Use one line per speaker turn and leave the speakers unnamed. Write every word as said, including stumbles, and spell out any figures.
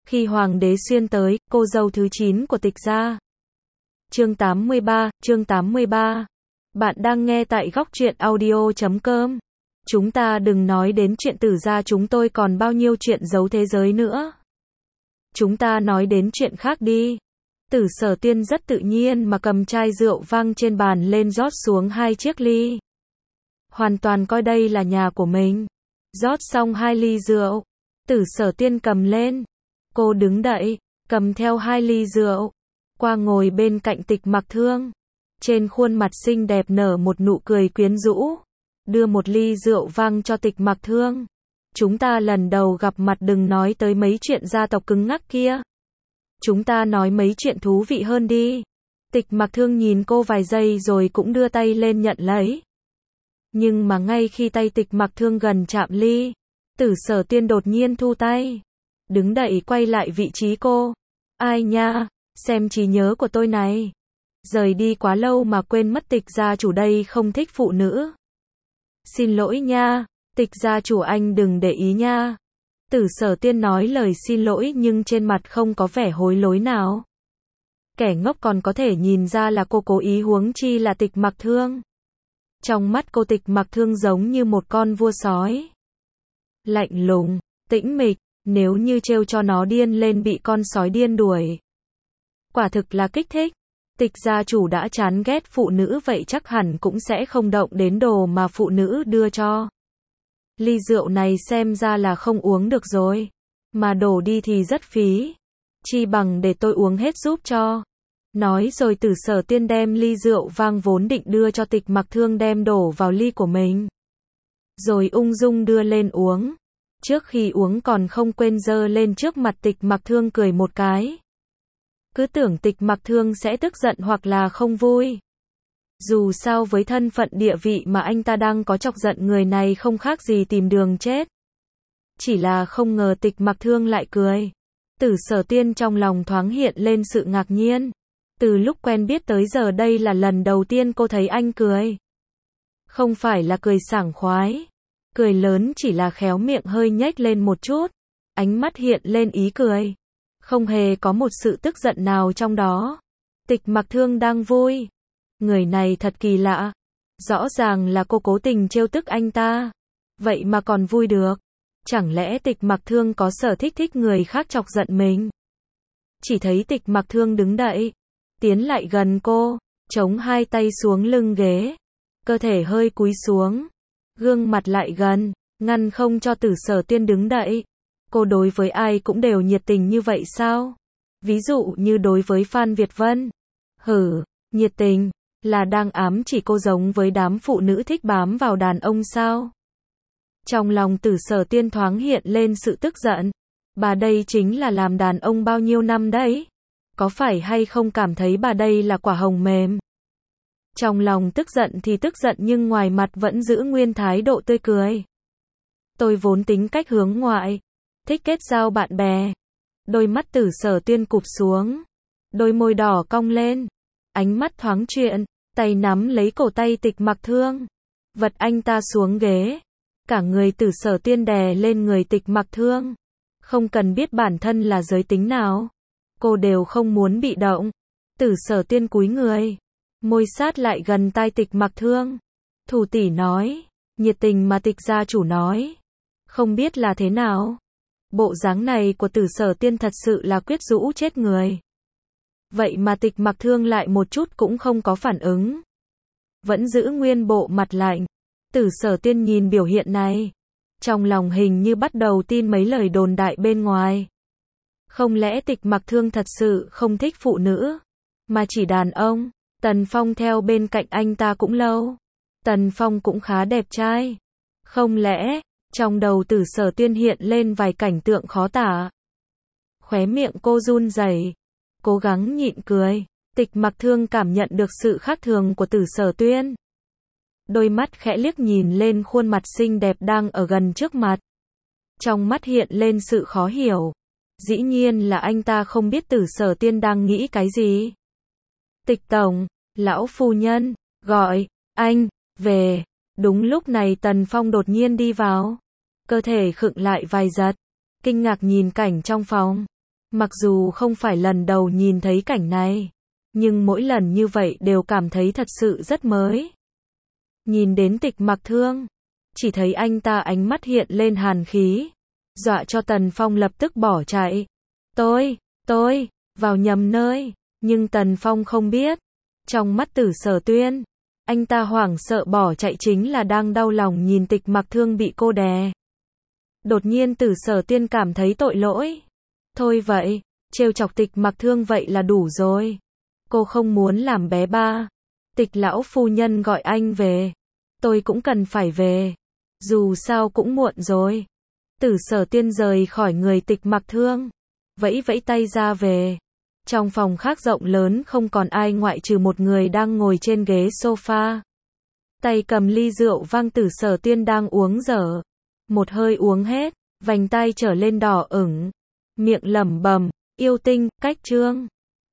Khi hoàng đế xuyên tới, cô dâu thứ chín của Tịch gia. Chương tám mươi ba, chương tám mươi ba. Bạn đang nghe tại góc truyện audio chấm com. Chúng ta đừng nói đến chuyện Tử gia, chúng tôi còn bao nhiêu chuyện giấu thế giới nữa. Chúng ta nói đến chuyện khác đi. Tử Sở Tiên rất tự nhiên mà cầm chai rượu vang trên bàn lên rót xuống hai chiếc ly. Hoàn toàn coi đây là nhà của mình. Rót xong hai ly rượu, Tử Sở Tiên cầm lên. Cô đứng dậy, cầm theo hai ly rượu, qua ngồi bên cạnh Tịch Mặc Thương. Trên khuôn mặt xinh đẹp nở một nụ cười quyến rũ, đưa một ly rượu vang cho Tịch Mặc Thương. Chúng ta lần đầu gặp mặt, đừng nói tới mấy chuyện gia tộc cứng ngắc kia. Chúng ta nói mấy chuyện thú vị hơn đi. Tịch Mặc Thương nhìn cô vài giây rồi cũng đưa tay lên nhận lấy. Nhưng mà ngay khi tay Tịch Mặc Thương gần chạm ly, Tử Sở Tiên đột nhiên thu tay, đứng dậy quay lại vị trí cô. Ai nha, xem trí nhớ của tôi này. Rời đi quá lâu mà quên mất Tịch gia chủ đây không thích phụ nữ. Xin lỗi nha, Tịch gia chủ anh đừng để ý nha. Tử Sở Tiên nói lời xin lỗi nhưng trên mặt không có vẻ hối lỗi nào. Kẻ ngốc còn có thể nhìn ra là cô cố ý, huống chi là Tịch Mặc Thương. Trong mắt cô, Tịch Mặc Thương giống như một con vua sói. Lạnh lùng, tĩnh mịch, nếu như trêu cho nó điên lên bị con sói điên đuổi. Quả thực là kích thích. Tịch gia chủ đã chán ghét phụ nữ vậy chắc hẳn cũng sẽ không động đến đồ mà phụ nữ đưa cho. Ly rượu này xem ra là không uống được rồi. Mà đổ đi thì rất phí. Chi bằng để tôi uống hết giúp cho. Nói rồi Tử Sở Tiên đem ly rượu vang vốn định đưa cho Tịch Mặc Thương đem đổ vào ly của mình. Rồi ung dung đưa lên uống. Trước khi uống còn không quên giơ lên trước mặt Tịch Mặc Thương cười một cái. Cứ tưởng Tịch Mặc Thương sẽ tức giận hoặc là không vui. Dù sao với thân phận địa vị mà anh ta đang có, chọc giận người này không khác gì tìm đường chết. Chỉ là không ngờ Tịch Mặc Thương lại cười. Tử Sở Tiên trong lòng thoáng hiện lên sự ngạc nhiên. Từ lúc quen biết tới giờ đây là lần đầu tiên cô thấy anh cười. Không phải là cười sảng khoái, cười lớn, chỉ là khéo miệng hơi nhếch lên một chút. Ánh mắt hiện lên ý cười. Không hề có một sự tức giận nào trong đó. Tịch Mặc Thương đang vui. Người này thật kỳ lạ. Rõ ràng là cô cố tình trêu tức anh ta. Vậy mà còn vui được. Chẳng lẽ Tịch Mặc Thương có sở thích thích người khác chọc giận mình? Chỉ thấy Tịch Mặc Thương đứng dậy, tiến lại gần cô, chống hai tay xuống lưng ghế. Cơ thể hơi cúi xuống. Gương mặt lại gần, ngăn không cho Tử Sở Tiên đứng dậy. Cô đối với ai cũng đều nhiệt tình như vậy sao? Ví dụ như đối với Phan Việt Vân. Hử, nhiệt tình, là đang ám chỉ cô giống với đám phụ nữ thích bám vào đàn ông sao? Trong lòng Tử Sở Tiên thoáng hiện lên sự tức giận. Bà đây chính là làm đàn ông bao nhiêu năm đấy? Có phải hay không cảm thấy bà đây là quả hồng mềm? Trong lòng tức giận thì tức giận nhưng ngoài mặt vẫn giữ nguyên thái độ tươi cười. Tôi vốn tính cách hướng ngoại, thích kết giao bạn bè. Đôi mắt Tử Sở Tiên cụp xuống, đôi môi đỏ cong lên, ánh mắt thoáng chuyện, tay nắm lấy cổ tay Tịch Mặc Thương, vật anh ta xuống ghế. Cả người Tử Sở Tiên đè lên người Tịch Mặc Thương. Không cần biết bản thân là giới tính nào, cô đều không muốn bị động. Tử Sở Tiên cúi người, môi sát lại gần tai Tịch Mặc Thương. Thủ tỷ nói, nhiệt tình mà Tịch gia chủ nói, không biết là thế nào. Bộ dáng này của Tử Sở Tiên thật sự là quyến rũ chết người. Vậy mà Tịch Mặc Thương lại một chút cũng không có phản ứng, vẫn giữ nguyên bộ mặt lạnh. Tử Sở Tiên nhìn biểu hiện này, trong lòng hình như bắt đầu tin mấy lời đồn đại bên ngoài. Không lẽ Tịch Mặc Thương thật sự không thích phụ nữ, mà chỉ đàn ông? Tần Phong theo bên cạnh anh ta cũng lâu. Tần Phong cũng khá đẹp trai. Không lẽ, trong đầu Tử Sở Tiên hiện lên vài cảnh tượng khó tả. Khóe miệng cô run rẩy, cố gắng nhịn cười. Tịch Mặc Thương cảm nhận được sự khác thường của Tử Sở Tiên. Đôi mắt khẽ liếc nhìn lên khuôn mặt xinh đẹp đang ở gần trước mặt. Trong mắt hiện lên sự khó hiểu. Dĩ nhiên là anh ta không biết Tử Sở Tiên đang nghĩ cái gì. Tịch tổng, lão phu nhân, gọi, anh, về. Đúng lúc này Tần Phong đột nhiên đi vào. Cơ thể khựng lại vài giật. Kinh ngạc nhìn cảnh trong phòng. Mặc dù không phải lần đầu nhìn thấy cảnh này, nhưng mỗi lần như vậy đều cảm thấy thật sự rất mới. Nhìn đến Tịch Mặc Thương, chỉ thấy anh ta ánh mắt hiện lên hàn khí, dọa cho Tần Phong lập tức bỏ chạy. Tôi, tôi, vào nhầm nơi, nhưng Tần Phong không biết. Trong mắt Tử Sở Tuyên, anh ta hoảng sợ bỏ chạy chính là đang đau lòng nhìn Tịch Mặc Thương bị cô đè. Đột nhiên Tử Sở Tuyên cảm thấy tội lỗi. Thôi vậy, trêu chọc Tịch Mặc Thương vậy là đủ rồi. Cô không muốn làm bé ba. Tịch lão phu nhân gọi anh về. Tôi cũng cần phải về. Dù sao cũng muộn rồi. Tử Sở Tuyên rời khỏi người Tịch Mặc Thương, vẫy vẫy tay ra về. Trong phòng khác rộng lớn không còn ai ngoại trừ một người đang ngồi trên ghế sofa. Tay cầm ly rượu vang. Tử Sở Tuyên đang uống dở. Một hơi uống hết, vành tai trở lên đỏ ửng. Miệng lẩm bẩm, yêu tinh, cách trương.